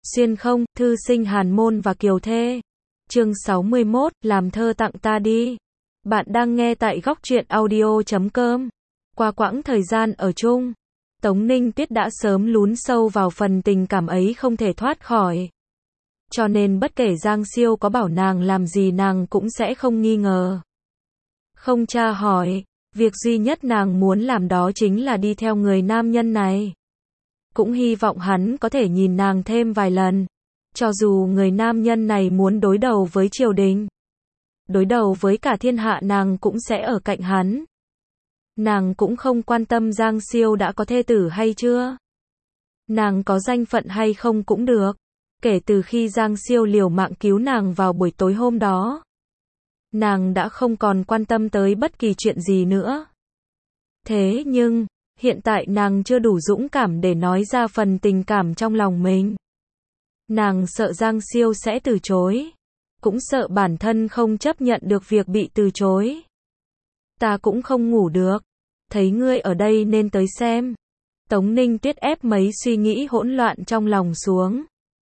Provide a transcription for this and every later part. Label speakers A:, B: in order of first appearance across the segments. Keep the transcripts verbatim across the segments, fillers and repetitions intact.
A: Xuyên không, thư sinh Hàn Môn và Kiều Thê. Chương sáu mươi mốt, làm thơ tặng ta đi. Bạn đang nghe tại góc truyện audio chấm com. Qua quãng thời gian ở chung, Tống Ninh Tuyết đã sớm lún sâu vào phần tình cảm ấy không thể thoát khỏi. Cho nên bất kể Giang Siêu có bảo nàng làm gì nàng cũng sẽ không nghi ngờ, không tra hỏi. Việc duy nhất nàng muốn làm đó chính là đi theo người nam nhân này. Cũng hy vọng hắn có thể nhìn nàng thêm vài lần. Cho dù người nam nhân này muốn đối đầu với triều đình, đối đầu với cả thiên hạ, nàng cũng sẽ ở cạnh hắn. Nàng cũng không quan tâm Giang Siêu đã có thê tử hay chưa, nàng có danh phận hay không cũng được. Kể từ khi Giang Siêu liều mạng cứu nàng vào buổi tối hôm đó, nàng đã không còn quan tâm tới bất kỳ chuyện gì nữa. Thế nhưng, hiện tại nàng chưa đủ dũng cảm để nói ra phần tình cảm trong lòng mình. Nàng sợ Giang Siêu sẽ từ chối, cũng sợ bản thân không chấp nhận được việc bị từ chối. Ta cũng không ngủ được, thấy ngươi ở đây nên tới xem. Tống Ninh Tuyết ép mấy suy nghĩ hỗn loạn trong lòng xuống,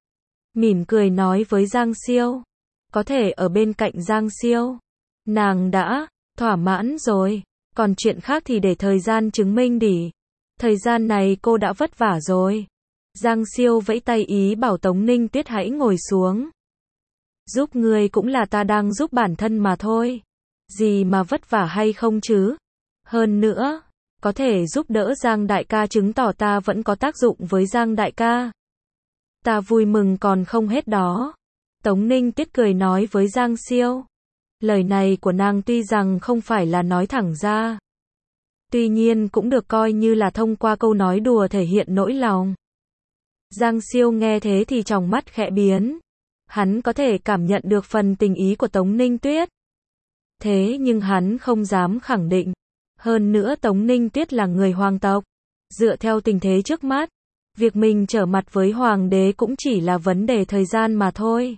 A: mỉm cười nói với Giang Siêu. Có thể ở bên cạnh Giang Siêu, nàng đã thỏa mãn rồi. Còn chuyện khác thì để thời gian chứng minh đi. Thời gian này cô đã vất vả rồi. Giang Siêu vẫy tay ý bảo Tống Ninh Tuyết hãy ngồi xuống. Giúp ngươi cũng là ta đang giúp bản thân mà thôi. Gì mà vất vả hay không chứ? Hơn nữa, có thể giúp đỡ Giang đại ca chứng tỏ ta vẫn có tác dụng với Giang đại ca. Ta vui mừng còn không hết đó. Tống Ninh Tuyết cười nói với Giang Siêu. Lời này của nàng tuy rằng không phải là nói thẳng ra, tuy nhiên cũng được coi như là thông qua câu nói đùa thể hiện nỗi lòng. Giang Siêu nghe thế thì tròng mắt khẽ biến. Hắn có thể cảm nhận được phần tình ý của Tống Ninh Tuyết. Thế nhưng hắn không dám khẳng định. Hơn nữa Tống Ninh Tuyết là người hoàng tộc. Dựa theo tình thế trước mắt, việc mình trở mặt với hoàng đế cũng chỉ là vấn đề thời gian mà thôi.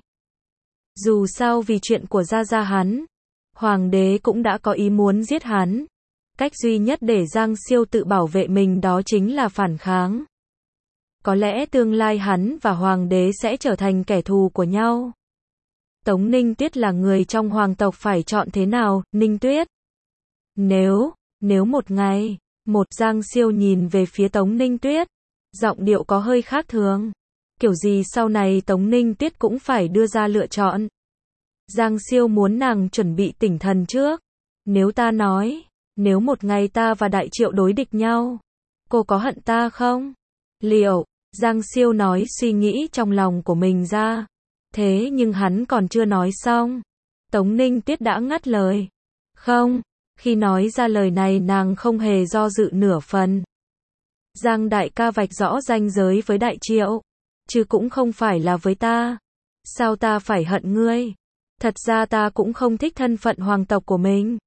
A: Dù sao vì chuyện của gia gia hắn, hoàng đế cũng đã có ý muốn giết hắn. Cách duy nhất để Giang Siêu tự bảo vệ mình đó chính là phản kháng. Có lẽ tương lai hắn và hoàng đế sẽ trở thành kẻ thù của nhau. Tống Ninh Tuyết là người trong hoàng tộc, phải chọn thế nào, Ninh Tuyết? Nếu, nếu một ngày, một Giang Siêu nhìn về phía Tống Ninh Tuyết, giọng điệu có hơi khác thường. Kiểu gì sau này Tống Ninh Tuyết cũng phải đưa ra lựa chọn. Giang Siêu muốn nàng chuẩn bị tinh thần trước. Nếu ta nói, nếu một ngày ta và Đại Triệu đối địch nhau, cô có hận ta không? Liệu, Giang Siêu nói suy nghĩ trong lòng của mình ra. Thế nhưng hắn còn chưa nói xong, Tống Ninh Tuyết đã ngắt lời. Không, khi nói ra lời này nàng không hề do dự nửa phần. Giang đại ca vạch rõ ranh giới với Đại Triệu, chứ cũng không phải là với ta. Sao ta phải hận ngươi? Thật ra ta cũng không thích thân phận hoàng tộc của mình.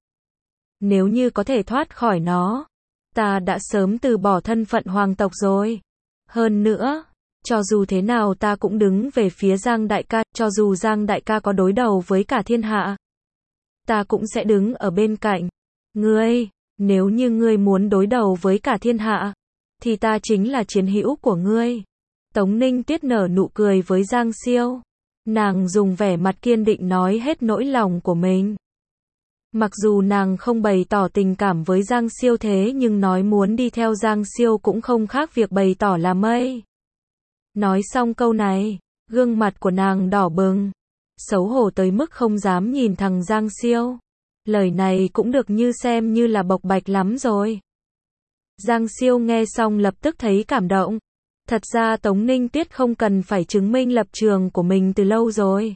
A: Nếu như có thể thoát khỏi nó, ta đã sớm từ bỏ thân phận hoàng tộc rồi. Hơn nữa, cho dù thế nào ta cũng đứng về phía Giang đại ca, cho dù Giang đại ca có đối đầu với cả thiên hạ, ta cũng sẽ đứng ở bên cạnh ngươi. Nếu như ngươi muốn đối đầu với cả thiên hạ, thì ta chính là chiến hữu của ngươi. Tống Ninh Tuyết nở nụ cười với Giang Siêu. Nàng dùng vẻ mặt kiên định nói hết nỗi lòng của mình. Mặc dù nàng không bày tỏ tình cảm với Giang Siêu, thế nhưng nói muốn đi theo Giang Siêu cũng không khác việc bày tỏ là mây. Nói xong câu này, gương mặt của nàng đỏ bừng, xấu hổ tới mức không dám nhìn thằng Giang Siêu. Lời này cũng được như xem như là bộc bạch lắm rồi. Giang Siêu nghe xong lập tức thấy cảm động. Thật ra Tống Ninh Tuyết không cần phải chứng minh lập trường của mình từ lâu rồi.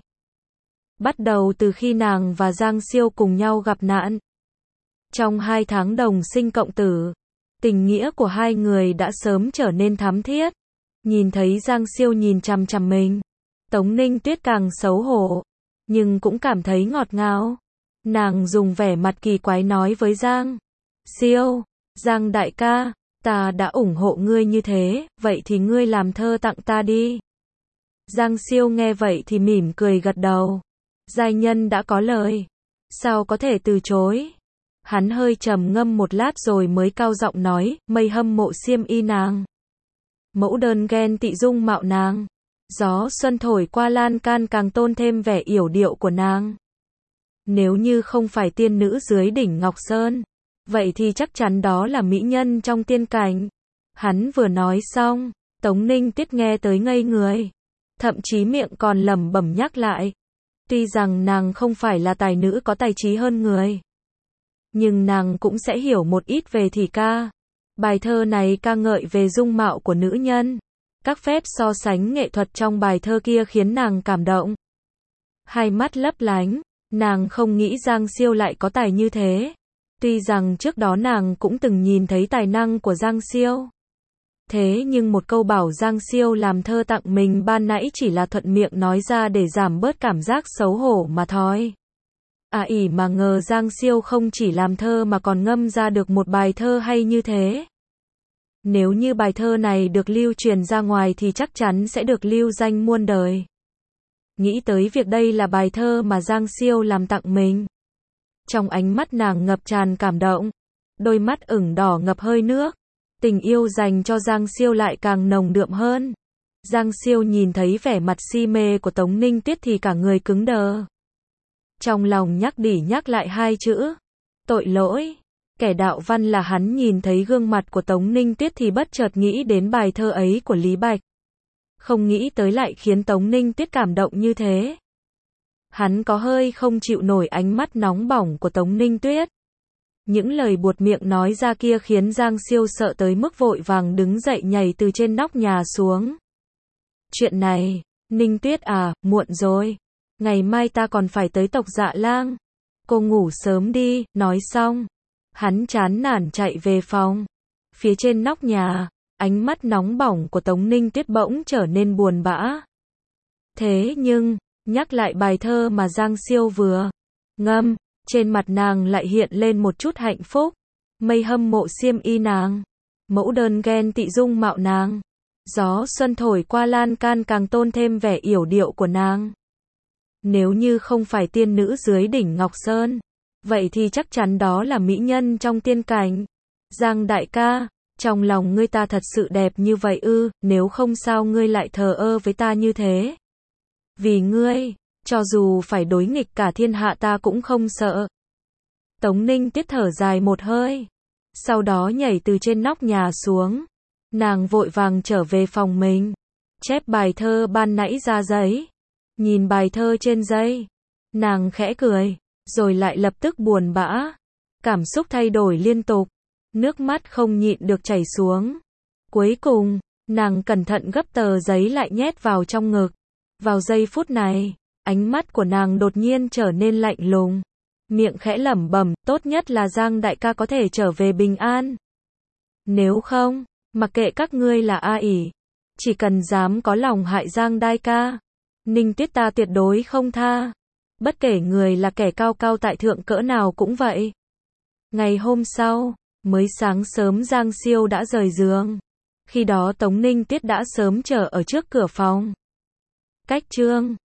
A: Bắt đầu từ khi nàng và Giang Siêu cùng nhau gặp nạn. Trong hai tháng đồng sinh cộng tử, tình nghĩa của hai người đã sớm trở nên thắm thiết. Nhìn thấy Giang Siêu nhìn chằm chằm mình, Tống Ninh Tuyết càng xấu hổ, nhưng cũng cảm thấy ngọt ngào. Nàng dùng vẻ mặt kỳ quái nói với Giang Siêu, Giang đại ca, ta đã ủng hộ ngươi như thế, vậy thì ngươi làm thơ tặng ta đi. Giang Siêu nghe vậy thì mỉm cười gật đầu. Giai nhân đã có lời, sao có thể từ chối. Hắn hơi trầm ngâm một lát rồi mới cao giọng nói, mây hâm mộ xiêm y nàng, mẫu đơn ghen tị dung mạo nàng. Gió xuân thổi qua lan can càng tôn thêm vẻ yểu điệu của nàng. Nếu như không phải tiên nữ dưới đỉnh Ngọc Sơn, vậy thì chắc chắn đó là mỹ nhân trong tiên cảnh. Hắn vừa nói xong, Tống Ninh Tuyết nghe tới ngây người. Thậm chí miệng còn lẩm bẩm nhắc lại. Tuy rằng nàng không phải là tài nữ có tài trí hơn người, nhưng nàng cũng sẽ hiểu một ít về thì ca. Bài thơ này ca ngợi về dung mạo của nữ nhân. Các phép so sánh nghệ thuật trong bài thơ kia khiến nàng cảm động. Hai mắt lấp lánh, nàng không nghĩ Giang Siêu lại có tài như thế. Tuy rằng trước đó nàng cũng từng nhìn thấy tài năng của Giang Siêu. Thế nhưng một câu bảo Giang Siêu làm thơ tặng mình ban nãy chỉ là thuận miệng nói ra để giảm bớt cảm giác xấu hổ mà thôi. À ỉ mà ngờ Giang Siêu không chỉ làm thơ mà còn ngâm ra được một bài thơ hay như thế. Nếu như bài thơ này được lưu truyền ra ngoài thì chắc chắn sẽ được lưu danh muôn đời. Nghĩ tới việc đây là bài thơ mà Giang Siêu làm tặng mình. Trong ánh mắt nàng ngập tràn cảm động. Đôi mắt ửng đỏ ngập hơi nước. Tình yêu dành cho Giang Siêu lại càng nồng đượm hơn. Giang Siêu nhìn thấy vẻ mặt si mê của Tống Ninh Tuyết thì cả người cứng đờ. Trong lòng nhắc đi nhắc lại hai chữ. Tội lỗi. Kẻ đạo văn là hắn nhìn thấy gương mặt của Tống Ninh Tuyết thì bất chợt nghĩ đến bài thơ ấy của Lý Bạch. Không nghĩ tới lại khiến Tống Ninh Tuyết cảm động như thế. Hắn có hơi không chịu nổi ánh mắt nóng bỏng của Tống Ninh Tuyết. Những lời buột miệng nói ra kia khiến Giang Siêu sợ tới mức vội vàng đứng dậy nhảy từ trên nóc nhà xuống. Chuyện này, Ninh Tuyết à, muộn rồi. Ngày mai ta còn phải tới Tộc Dạ Lang. Cô ngủ sớm đi, nói xong. Hắn chán nản chạy về phòng. Phía trên nóc nhà, ánh mắt nóng bỏng của Tống Ninh Tuyết bỗng trở nên buồn bã. Thế nhưng, nhắc lại bài thơ mà Giang Siêu vừa ngâm, trên mặt nàng lại hiện lên một chút hạnh phúc. Mây hâm mộ xiêm y nàng, mẫu đơn ghen tị dung mạo nàng. Gió xuân thổi qua lan can càng tôn thêm vẻ yểu điệu của nàng. Nếu như không phải tiên nữ dưới đỉnh Ngọc Sơn, vậy thì chắc chắn đó là mỹ nhân trong tiên cảnh. Giang đại ca, trong lòng ngươi ta thật sự đẹp như vậy ư, nếu không sao ngươi lại thờ ơ với ta như thế. Vì ngươi, cho dù phải đối nghịch cả thiên hạ ta cũng không sợ. Tống Ninh Tuyết thở dài một hơi. Sau đó nhảy từ trên nóc nhà xuống. Nàng vội vàng trở về phòng mình. Chép bài thơ ban nãy ra giấy. Nhìn bài thơ trên giấy. Nàng khẽ cười. Rồi lại lập tức buồn bã. Cảm xúc thay đổi liên tục. Nước mắt không nhịn được chảy xuống. Cuối cùng, nàng cẩn thận gấp tờ giấy lại nhét vào trong ngực. Vào giây phút này, ánh mắt của nàng đột nhiên trở nên lạnh lùng. Miệng khẽ lẩm bẩm, tốt nhất là Giang đại ca có thể trở về bình an. Nếu không, mặc kệ các ngươi là a ỷ, chỉ cần dám có lòng hại Giang đại ca, Ninh Tuyết ta tuyệt đối không tha. Bất kể người là kẻ cao cao tại thượng cỡ nào cũng vậy. Ngày hôm sau, mới sáng sớm Giang Siêu đã rời giường. Khi đó Tống Ninh Tuyết đã sớm chờ ở trước cửa phòng. Cách chương